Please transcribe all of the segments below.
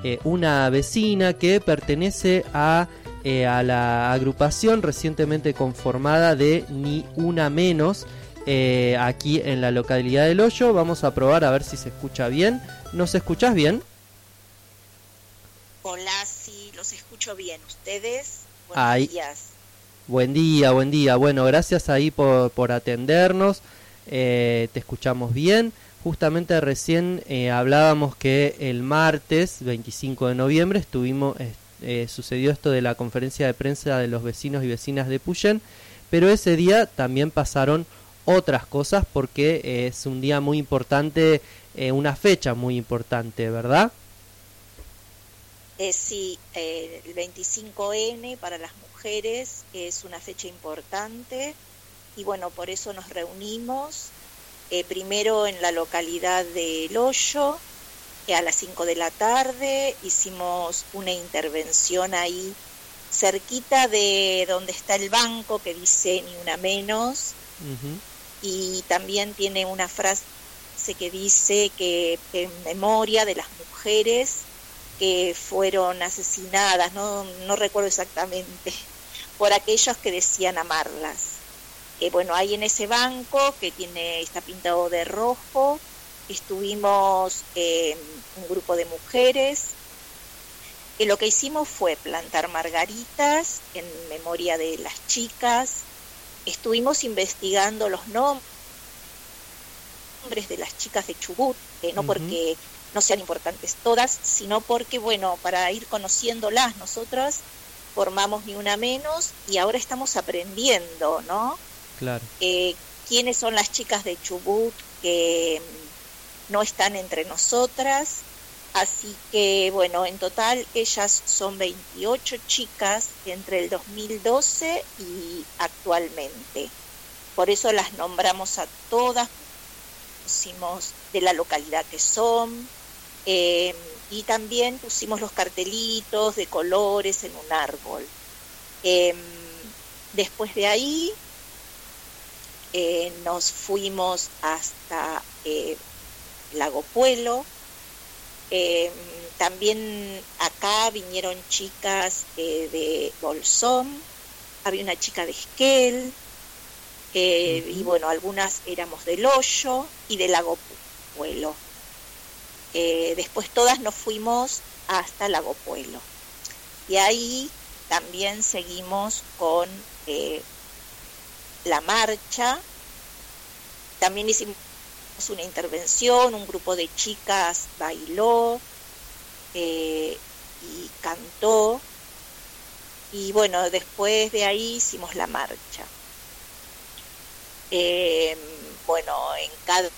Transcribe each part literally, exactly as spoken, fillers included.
eh, una vecina que pertenece a, eh, a la agrupación recientemente conformada de Ni Una Menos, eh, aquí en la localidad del Hoyo. Vamos a probar a ver si se escucha bien. ¿Nos escuchás bien? Hola, sí, los escucho bien. ¿Ustedes? Buenos Ahí. días. Buen día, buen día. Bueno, gracias ahí por, por atendernos. Eh, te escuchamos bien. Justamente recién eh, hablábamos que el martes veinticinco de noviembre estuvimos eh, eh, sucedió esto de la conferencia de prensa de los vecinos y vecinas de Puyén, pero ese día también pasaron otras cosas porque eh, es un día muy importante, eh, una fecha muy importante, ¿verdad? Eh, sí, eh, el veinticinco ene para las mujeres es una fecha importante y bueno, por eso nos reunimos eh, primero en la localidad de El Hoyo, eh, a las cinco de la tarde hicimos una intervención ahí cerquita de donde está el banco que dice Ni Una Menos. Uh-huh. Y también tiene una frase que dice que en memoria de las mujeres que fueron asesinadas, no, no recuerdo exactamente, por aquellos que decían amarlas. Eh, bueno, ahí en ese banco que tiene está pintado de rojo, estuvimos eh, un grupo de mujeres, que lo que hicimos fue plantar margaritas en memoria de las chicas. Estuvimos investigando los nombres de las chicas de Chubut, eh, no uh-huh. porque no sean importantes todas, sino porque, bueno, para ir conociéndolas, nosotras formamos Ni Una Menos y ahora estamos aprendiendo, ¿no? Claro. Eh, quiénes son las chicas de Chubut que no están entre nosotras. Así que, bueno, en total ellas son veintiocho chicas entre el dos mil doce y actualmente. Por eso las nombramos a todas, pusimos de la localidad que son, eh, y también pusimos los cartelitos de colores en un árbol. Eh, después de ahí eh, nos fuimos hasta eh, Lago Puelo. Eh, también acá vinieron chicas eh, de Bolsón, había una chica de Esquel, eh, uh-huh. y bueno, algunas éramos del Hoyo y de Lago Puelo. Eh, después todas nos fuimos hasta Lago Puelo. Y ahí también seguimos con eh, la marcha. También hicimos una intervención, un grupo de chicas bailó eh, y cantó, y bueno, después de ahí hicimos la marcha. Eh, bueno, en cada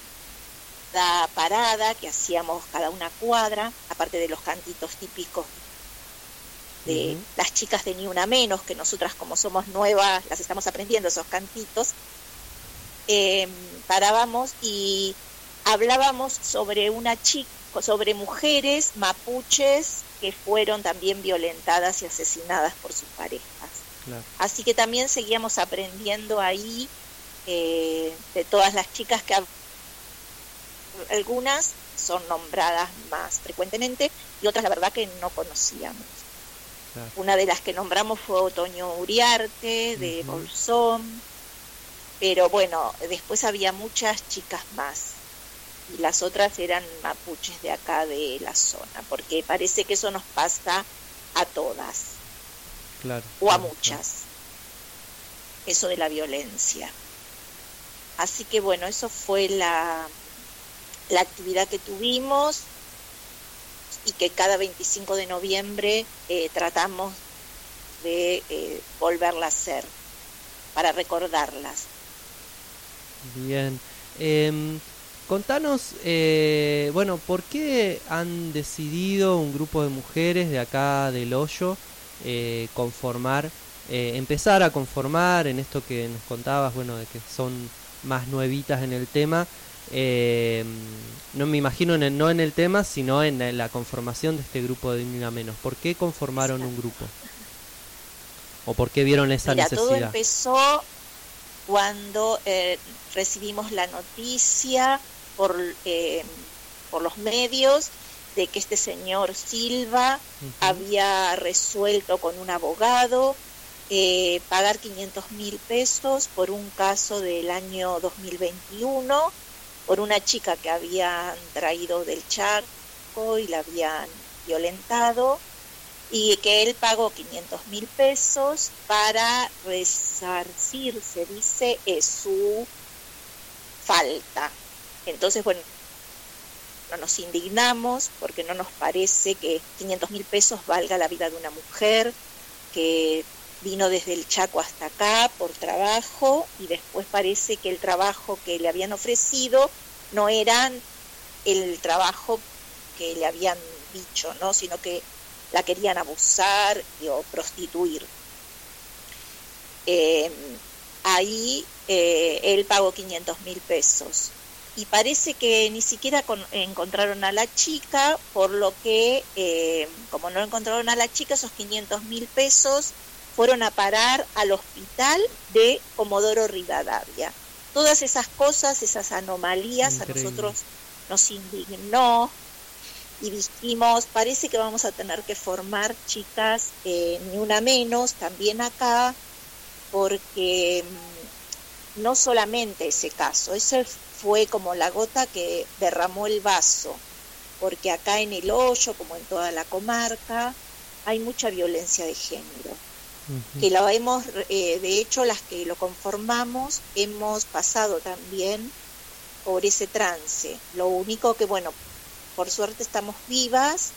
parada que hacíamos cada una cuadra, aparte de los cantitos típicos de uh-huh. las chicas de Ni Una Menos, que nosotras como somos nuevas las estamos aprendiendo esos cantitos, eh, parábamos y hablábamos sobre una chica, sobre mujeres mapuches que fueron también violentadas y asesinadas por sus parejas. Claro. Así que también seguíamos aprendiendo ahí eh, de todas las chicas que algunas son nombradas más frecuentemente y otras la verdad que no conocíamos. Claro. Una de las que nombramos fue Otoño Uriarte de uh-huh. Bolsón, pero bueno, después había muchas chicas más y las otras eran mapuches de acá de la zona, porque parece que eso nos pasa a todas, claro, o a claro, muchas, claro. Eso de la violencia. Así que bueno, eso fue la, la actividad que tuvimos y que cada veinticinco de noviembre eh, tratamos de eh, volverla a hacer para recordarlas. Bien, eh, contanos, eh, bueno, ¿por qué han decidido un grupo de mujeres de acá del Hoyo eh, conformar, eh, empezar a conformar en esto que nos contabas, bueno, de que son más nuevitas en el tema? Eh, no me imagino en el, no en el tema, sino en la conformación de este grupo de Ni Una Menos. ¿Por qué conformaron un grupo? ¿O por qué vieron esa Mira, necesidad? Todo empezó cuando eh, recibimos la noticia por, eh, por los medios de que este señor Silva Uh-huh. había resuelto con un abogado eh, pagar quinientos mil pesos por un caso del año dos mil veintiuno, por una chica que habían traído del Chaco y la habían violentado, y que él pagó quinientos mil pesos para resarcir, se dice, eh, su falta. Entonces, bueno, no nos indignamos porque no nos parece que quinientos mil pesos valga la vida de una mujer que vino desde el Chaco hasta acá por trabajo, y después parece que el trabajo que le habían ofrecido no eran el trabajo que le habían dicho, ¿no? Sino que la querían abusar o prostituir. Eh, ahí eh, él pagó quinientos mil pesos. Y parece que ni siquiera con, encontraron a la chica, por lo que, eh, como no encontraron a la chica, esos quinientos mil pesos fueron a parar al hospital de Comodoro Rivadavia. Todas esas cosas, esas anomalías, increíble, a nosotros nos indignó y dijimos, parece que vamos a tener que formar chicas, eh, ni una menos, también acá, porque mmm, no solamente ese caso, ese fue como la gota que derramó el vaso, porque acá en El Hoyo, como en toda la comarca, hay mucha violencia de género, uh-huh. que la hemos, eh, de hecho, las que lo conformamos, hemos pasado también por ese trance. Lo único que, bueno, por suerte estamos vivas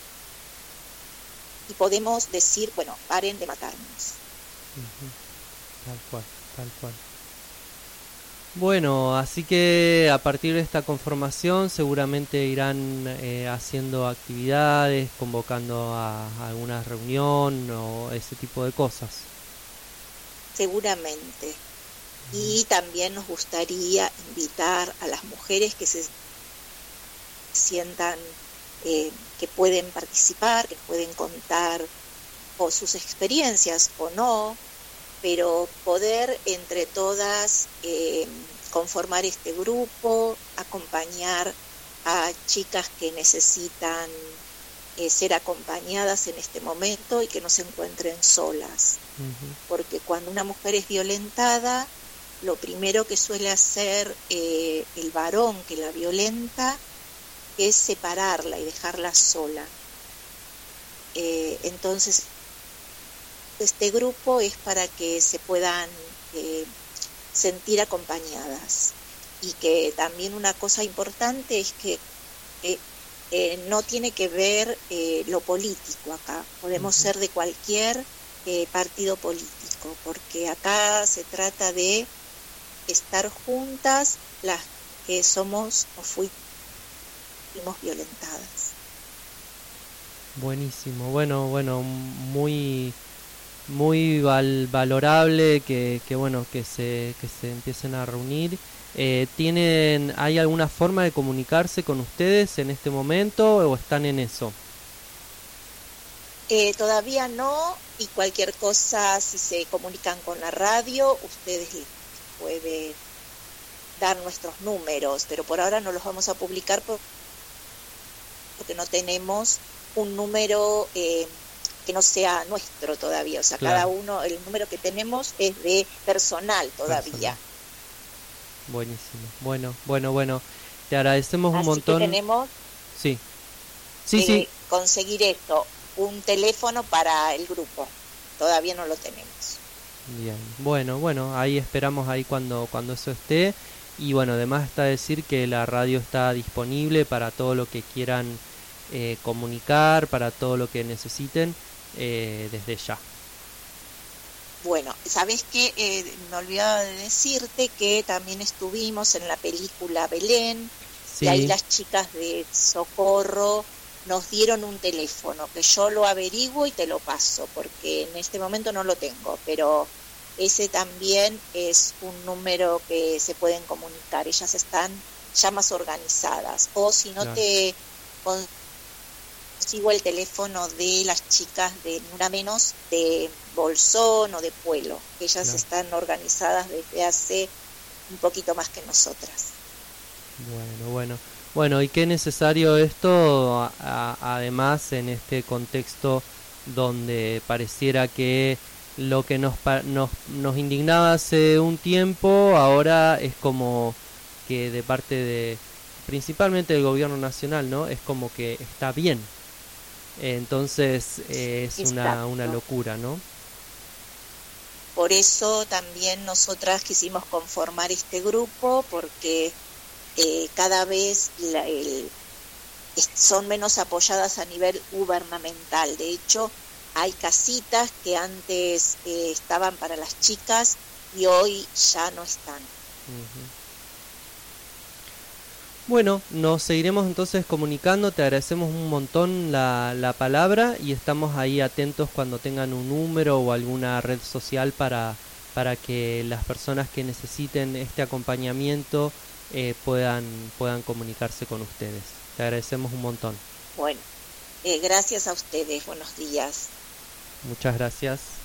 y podemos decir, bueno, paren de matarnos. Uh-huh. Tal cual, tal cual. Bueno, así que a partir de esta conformación seguramente irán eh, haciendo actividades, convocando a, a alguna reunión o ese tipo de cosas. Seguramente. Uh-huh. Y también nos gustaría invitar a las mujeres que se sientan eh, que pueden participar, que pueden contar o sus experiencias o no, pero poder entre todas eh, conformar este grupo, acompañar a chicas que necesitan eh, ser acompañadas en este momento y que no se encuentren solas. Uh-huh. Porque cuando una mujer es violentada, lo primero que suele hacer eh, el varón que la violenta es separarla y dejarla sola. Eh, entonces, este grupo es para que se puedan eh, sentir acompañadas, y que también una cosa importante es que eh, eh, no tiene que ver eh, lo político acá, podemos uh-huh. ser de cualquier eh, partido político, porque acá se trata de estar juntas las que somos o fuimos violentadas. Buenísimo, bueno, bueno, muy muy val, valorable que, que bueno que se que se empiecen a reunir. Eh, ¿tienen hay alguna forma de comunicarse con ustedes en este momento o están en eso? Eh, todavía no, y cualquier cosa, si se comunican con la radio, ustedes les pueden dar nuestros números, pero por ahora no los vamos a publicar porque no tenemos un número eh, que no sea nuestro todavía, o sea, claro. Cada uno, el número que tenemos es de personal todavía. Personal. Buenísimo, bueno, bueno, bueno, te agradecemos Así un montón. Que tenemos sí, sí, que sí. conseguir esto, un teléfono para el grupo, todavía no lo tenemos. Bien, bueno, bueno, ahí esperamos ahí cuando, cuando eso esté, y bueno, además está decir que la radio está disponible para todo lo que quieran eh, comunicar, para todo lo que necesiten. Eh, desde ya. Bueno, ¿sabés qué? Eh, me olvidaba de decirte que también estuvimos en la película Belén, sí. Y ahí las chicas de Socorro nos dieron un teléfono, que yo lo averiguo y te lo paso, porque en este momento no lo tengo, pero ese también es un número que se pueden comunicar, ellas están ya más organizadas, o si no claro. te... Con, sigo el teléfono de las chicas de Una Menos de Bolsón o de Pueblo, que ellas no. están organizadas desde hace un poquito más que nosotras. Bueno, bueno. Bueno, y qué necesario esto, a- a- además en este contexto donde pareciera que lo que nos, pa- nos, nos indignaba hace un tiempo, ahora es como que de parte de, principalmente del gobierno nacional, ¿no? Es como que está bien. Entonces eh, es una, una Exacto. locura, ¿no? Por eso también nosotras quisimos conformar este grupo, porque eh, cada vez la- el- es- son menos apoyadas a nivel gubernamental. De hecho, hay casitas que antes eh, estaban para las chicas y hoy ya no están. Ujú. Bueno, nos seguiremos entonces comunicando, te agradecemos un montón la, la palabra y estamos ahí atentos cuando tengan un número o alguna red social para, para que las personas que necesiten este acompañamiento eh, puedan, puedan comunicarse con ustedes. Te agradecemos un montón. Bueno, eh, gracias a ustedes. Buenos días. Muchas gracias.